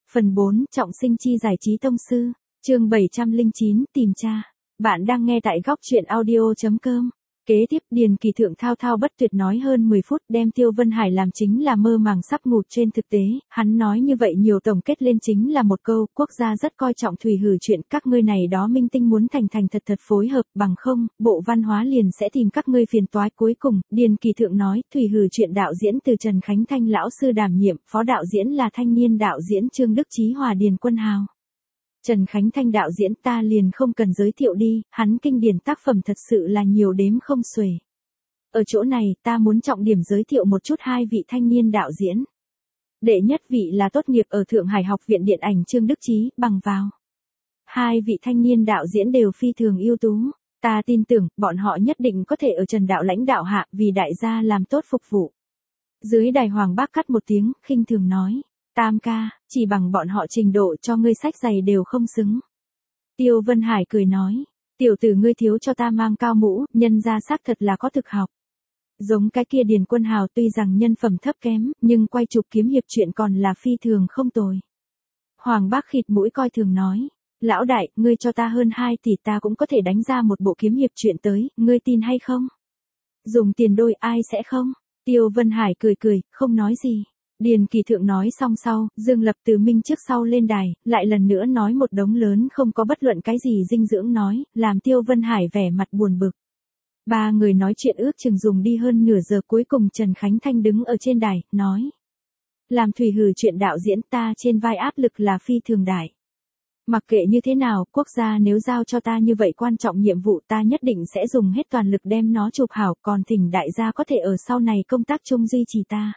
Phần 4, trọng sinh chi giải trí tông sư. Chương 709, tìm cha. Bạn đang nghe tại góc truyện audio.com. Kế tiếp Điền Kỳ Thượng thao thao bất tuyệt nói hơn 10 phút đem Tiêu Vân Hải làm chính là mơ màng sắp ngụp trên thực tế, hắn nói như vậy nhiều tổng kết lên chính là một câu, quốc gia rất coi trọng thủy hử chuyện, các ngươi này đó minh tinh muốn thành thật phối hợp, bằng không, bộ văn hóa liền sẽ tìm các ngươi phiền toái. Cuối cùng, Điền Kỳ Thượng nói, thủy hử chuyện đạo diễn từ Trần Khánh Thanh lão sư đảm nhiệm, phó đạo diễn là thanh niên đạo diễn Trương Đức Chí Hòa Điền Quân Hào. Trần Khánh Thanh đạo diễn ta liền không cần giới thiệu đi, hắn kinh điển tác phẩm thật sự là nhiều đếm không xuể. Ở chỗ này ta muốn trọng điểm giới thiệu một chút hai vị thanh niên đạo diễn. Đệ nhất vị là tốt nghiệp ở Thượng Hải Học viện Điện ảnh Trương Đức Chí, bằng vào. Hai vị thanh niên đạo diễn đều phi thường ưu tú. Ta tin tưởng, bọn họ nhất định có thể ở Trần đạo lãnh đạo hạ vì đại gia làm tốt phục vụ. Dưới đài Hoàng Bác cắt một tiếng, khinh thường nói. Tam ca, chỉ bằng bọn họ trình độ cho ngươi sách giày đều không xứng. Tiêu Vân Hải cười nói, tiểu tử ngươi thiếu cho ta mang cao mũ, nhân ra xác thật là có thực học. Giống cái kia Điền Quân Hào tuy rằng nhân phẩm thấp kém, nhưng quay chụp kiếm hiệp chuyện còn là phi thường không tồi. Hoàng Bác khịt mũi coi thường nói, lão đại, ngươi cho ta hơn 2 tỷ ta cũng có thể đánh ra một bộ kiếm hiệp chuyện tới, ngươi tin hay không? Dùng tiền đôi ai sẽ không? Tiêu Vân Hải cười, không nói gì. Điền Kỳ Thượng nói xong sau, Dương Lập từ minh trước sau lên đài, lại lần nữa nói một đống lớn không có bất luận cái gì dinh dưỡng nói, làm Tiêu Vân Hải vẻ mặt buồn bực. Ba người nói chuyện ước chừng dùng đi hơn nửa giờ, cuối cùng Trần Khánh Thanh đứng ở trên đài, nói. Làm thủy hử chuyện đạo diễn ta trên vai áp lực là phi thường đại. Mặc kệ như thế nào, quốc gia nếu giao cho ta như vậy quan trọng nhiệm vụ ta nhất định sẽ dùng hết toàn lực đem nó chụp hảo, còn thỉnh đại gia có thể ở sau này công tác chung duy trì ta.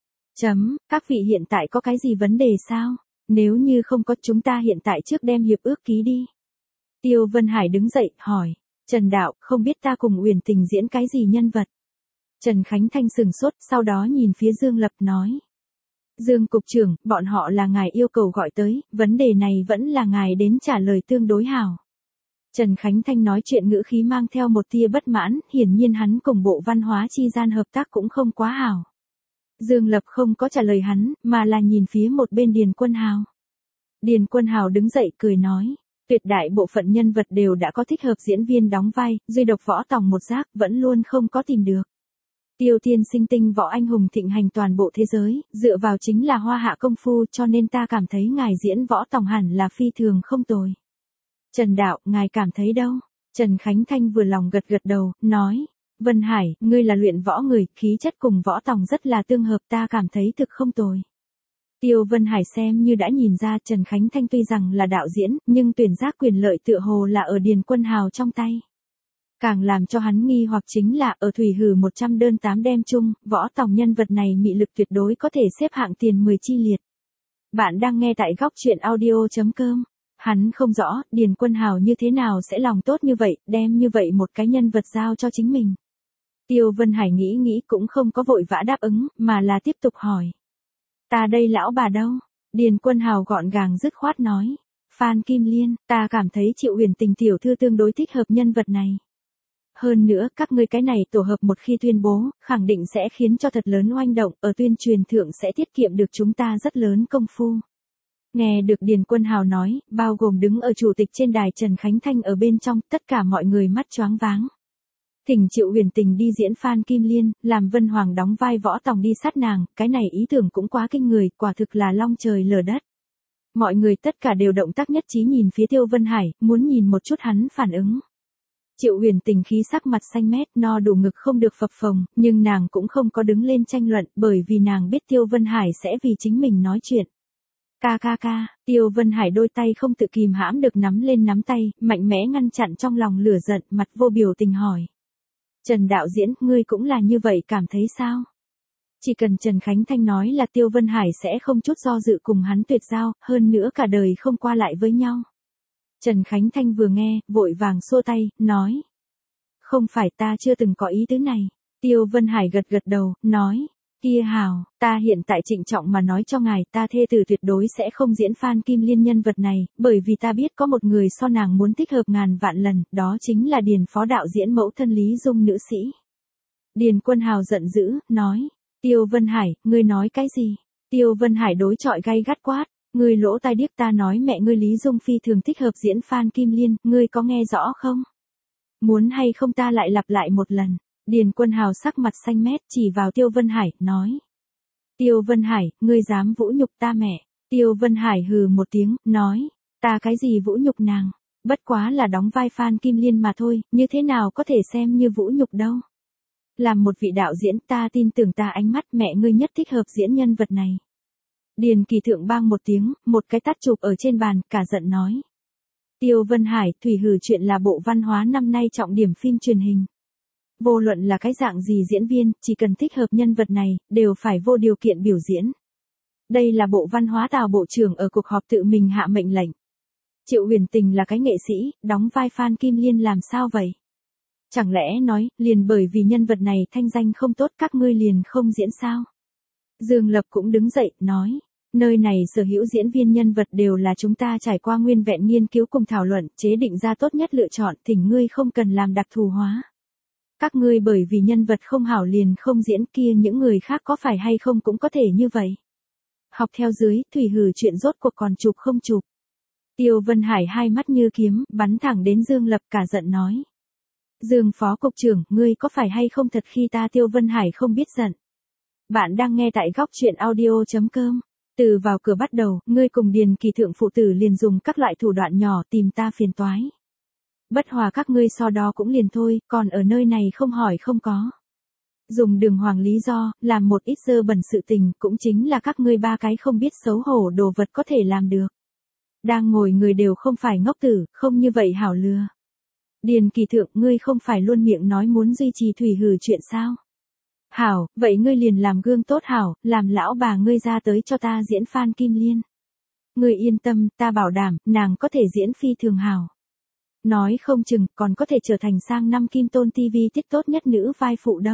Các vị hiện tại có cái gì vấn đề sao? Nếu như không có chúng ta hiện tại trước đem hiệp ước ký đi. Tiêu Vân Hải đứng dậy, hỏi. Trần đạo, không biết ta cùng Uyển Tình diễn cái gì nhân vật? Trần Khánh Thanh sừng sốt, sau đó nhìn phía Dương Lập nói. Dương Cục trưởng, bọn họ là ngài yêu cầu gọi tới, vấn đề này vẫn là ngài đến trả lời tương đối hảo. Trần Khánh Thanh nói chuyện ngữ khí mang theo một tia bất mãn, hiển nhiên hắn cùng bộ văn hóa chi gian hợp tác cũng không quá hảo. Dương Lập không có trả lời hắn, mà là nhìn phía một bên Điền Quân Hào. Điền Quân Hào đứng dậy cười nói, tuyệt đại bộ phận nhân vật đều đã có thích hợp diễn viên đóng vai, duy độc Võ Tòng một giác vẫn luôn không có tìm được. Tiêu tiên sinh tinh võ anh hùng thịnh hành toàn bộ thế giới, dựa vào chính là hoa hạ công phu, cho nên ta cảm thấy ngài diễn Võ Tòng hẳn là phi thường không tồi. Trần đạo, ngài cảm thấy đâu? Trần Khánh Thanh vừa lòng gật đầu, nói. Vân Hải, ngươi là luyện võ người, khí chất cùng Võ Tòng rất là tương hợp, ta cảm thấy thực không tồi. Tiêu Vân Hải xem như đã nhìn ra Trần Khánh Thanh tuy rằng là đạo diễn, nhưng tuyển giác quyền lợi tựa hồ là ở Điền Quân Hào trong tay. Càng làm cho hắn nghi hoặc chính là ở thủy hử 100 đơn 8 đem chung, Võ Tòng nhân vật này mị lực tuyệt đối có thể xếp hạng tiền 10 chi liệt. Bạn đang nghe tại góc truyện audio.com. Hắn không rõ, Điền Quân Hào như thế nào sẽ lòng tốt như vậy, đem như vậy một cái nhân vật giao cho chính mình. Tiêu Vân Hải nghĩ cũng không có vội vã đáp ứng, mà là tiếp tục hỏi. Ta đây lão bà đâu? Điền Quân Hào gọn gàng dứt khoát nói. Phan Kim Liên, ta cảm thấy Triệu Uyển Tình tiểu thư tương đối thích hợp nhân vật này. Hơn nữa, các ngươi cái này tổ hợp một khi tuyên bố, khẳng định sẽ khiến cho thật lớn oanh động, ở tuyên truyền thượng sẽ tiết kiệm được chúng ta rất lớn công phu. Nghe được Điền Quân Hào nói, bao gồm đứng ở chủ tịch trên đài Trần Khánh Thanh ở bên trong, tất cả mọi người mắt choáng váng. Thỉnh Triệu Uyển Tình đi diễn Phan Kim Liên, làm Vân Hoàng đóng vai Võ Tòng đi sát nàng, cái này ý tưởng cũng quá kinh người, quả thực là long trời lở đất. Mọi người tất cả đều động tác nhất trí nhìn phía Tiêu Vân Hải, muốn nhìn một chút hắn phản ứng. Triệu Uyển Tình khí sắc mặt xanh mét, no đủ ngực không được phập phồng, nhưng nàng cũng không có đứng lên tranh luận, bởi vì nàng biết Tiêu Vân Hải sẽ vì chính mình nói chuyện. Ca, Tiêu Vân Hải đôi tay không tự kìm hãm được nắm lên nắm tay, mạnh mẽ ngăn chặn trong lòng lửa giận, mặt vô biểu tình hỏi. Trần đạo diễn, ngươi cũng là như vậy cảm thấy sao? Chỉ cần Trần Khánh Thanh nói là Tiêu Vân Hải sẽ không chút do dự cùng hắn tuyệt giao, hơn nữa cả đời không qua lại với nhau. Trần Khánh Thanh vừa nghe, vội vàng xua tay, nói. Không phải, ta chưa từng có ý tứ này. Tiêu Vân Hải gật đầu, nói. Kia hào, ta hiện tại trịnh trọng mà nói cho ngài, ta thê tử tuyệt đối sẽ không diễn Phan Kim Liên nhân vật này, bởi vì ta biết có một người so nàng muốn thích hợp ngàn vạn lần, đó chính là Điền phó đạo diễn mẫu thân Lý Dung nữ sĩ. Điền Quân Hào giận dữ, nói. Tiêu Vân Hải, ngươi nói cái gì? Tiêu Vân Hải đối chọi gay gắt quát. Ngươi lỗ tai điếc, ta nói mẹ ngươi Lý Dung phi thường thích hợp diễn Phan Kim Liên, ngươi có nghe rõ không? Muốn hay không ta lại lặp lại một lần. Điền Quân Hào sắc mặt xanh mét chỉ vào Tiêu Vân Hải, nói. Tiêu Vân Hải, ngươi dám vũ nhục ta mẹ. Tiêu Vân Hải hừ một tiếng, nói. Ta cái gì vũ nhục nàng? Bất quá là đóng vai Phan Kim Liên mà thôi, như thế nào có thể xem như vũ nhục đâu. Làm một vị đạo diễn, ta tin tưởng ta ánh mắt mẹ ngươi nhất thích hợp diễn nhân vật này. Điền Kỳ Thượng bang một tiếng, một cái tát chụp ở trên bàn, cả giận nói. Tiêu Vân Hải, Thủy Hử chuyện là bộ văn hóa năm nay trọng điểm phim truyền hình. Vô luận là cái dạng gì diễn viên, chỉ cần thích hợp nhân vật này, đều phải vô điều kiện biểu diễn. Đây là bộ văn hóa Tào Bộ trưởng ở cuộc họp tự mình hạ mệnh lệnh. Triệu Huyền Tình là cái nghệ sĩ, đóng vai Phan Kim Liên làm sao vậy? Chẳng lẽ nói, liền bởi vì nhân vật này thanh danh không tốt các ngươi liền không diễn sao? Dương Lập cũng đứng dậy, nói. Nơi này sở hữu diễn viên nhân vật đều là chúng ta trải qua nguyên vẹn nghiên cứu cùng thảo luận, chế định ra tốt nhất lựa chọn, thỉnh ngươi không cần làm đặc thù hóa. Các ngươi bởi vì nhân vật không hảo liền không diễn kia những người khác có phải hay không cũng có thể như vậy. Học theo dưới, Thủy Hử chuyện rốt cuộc còn chụp không chụp. Tiêu Vân Hải hai mắt như kiếm, bắn thẳng đến Dương Lập cả giận nói. Dương Phó Cục trưởng, ngươi có phải hay không thật khi ta Tiêu Vân Hải không biết giận. Bạn đang nghe tại góc truyện audio.com. Từ vào cửa bắt đầu, ngươi cùng Điền Kỳ Thượng phụ tử liền dùng các loại thủ đoạn nhỏ tìm ta phiền toái. Bất hòa các ngươi so đó cũng liền thôi, còn ở nơi này không hỏi không có. Dùng đường hoàng lý do, làm một ít dơ bẩn sự tình, cũng chính là các ngươi ba cái không biết xấu hổ đồ vật có thể làm được. Đang ngồi người đều không phải ngốc tử, không như vậy hảo lừa. Điền Kỳ Thượng, ngươi không phải luôn miệng nói muốn duy trì Thủy Hử chuyện sao? Hảo, vậy ngươi liền làm gương tốt hảo, làm lão bà ngươi ra tới cho ta diễn Phan Kim Liên. Ngươi yên tâm, ta bảo đảm, nàng có thể diễn phi thường hảo. Nói không chừng, còn có thể trở thành sang năm Kim Tôn TV tiết tốt nhất nữ vai phụ đâu.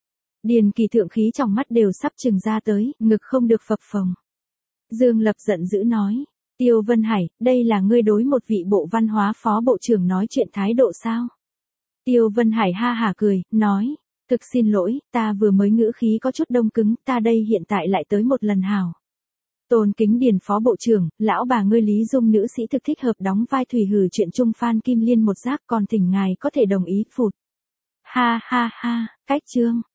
Điền Kỳ Thượng khí trong mắt đều sắp trừng ra tới, ngực không được phập phồng. Dương Lập giận dữ nói. Tiêu Vân Hải, đây là ngươi đối một vị bộ văn hóa phó bộ trưởng nói chuyện thái độ sao? Tiêu Vân Hải ha hả cười, nói. Thực xin lỗi, ta vừa mới ngữ khí có chút đông cứng, ta đây hiện tại lại tới một lần hảo. Tôn kính Điền Phó Bộ trưởng, lão bà ngươi Lý Dung nữ sĩ thực thích hợp đóng vai Thủy Hử chuyện chung Phan Kim Liên một giác, còn thỉnh ngài có thể đồng ý phụt. Ha ha ha, cách chương.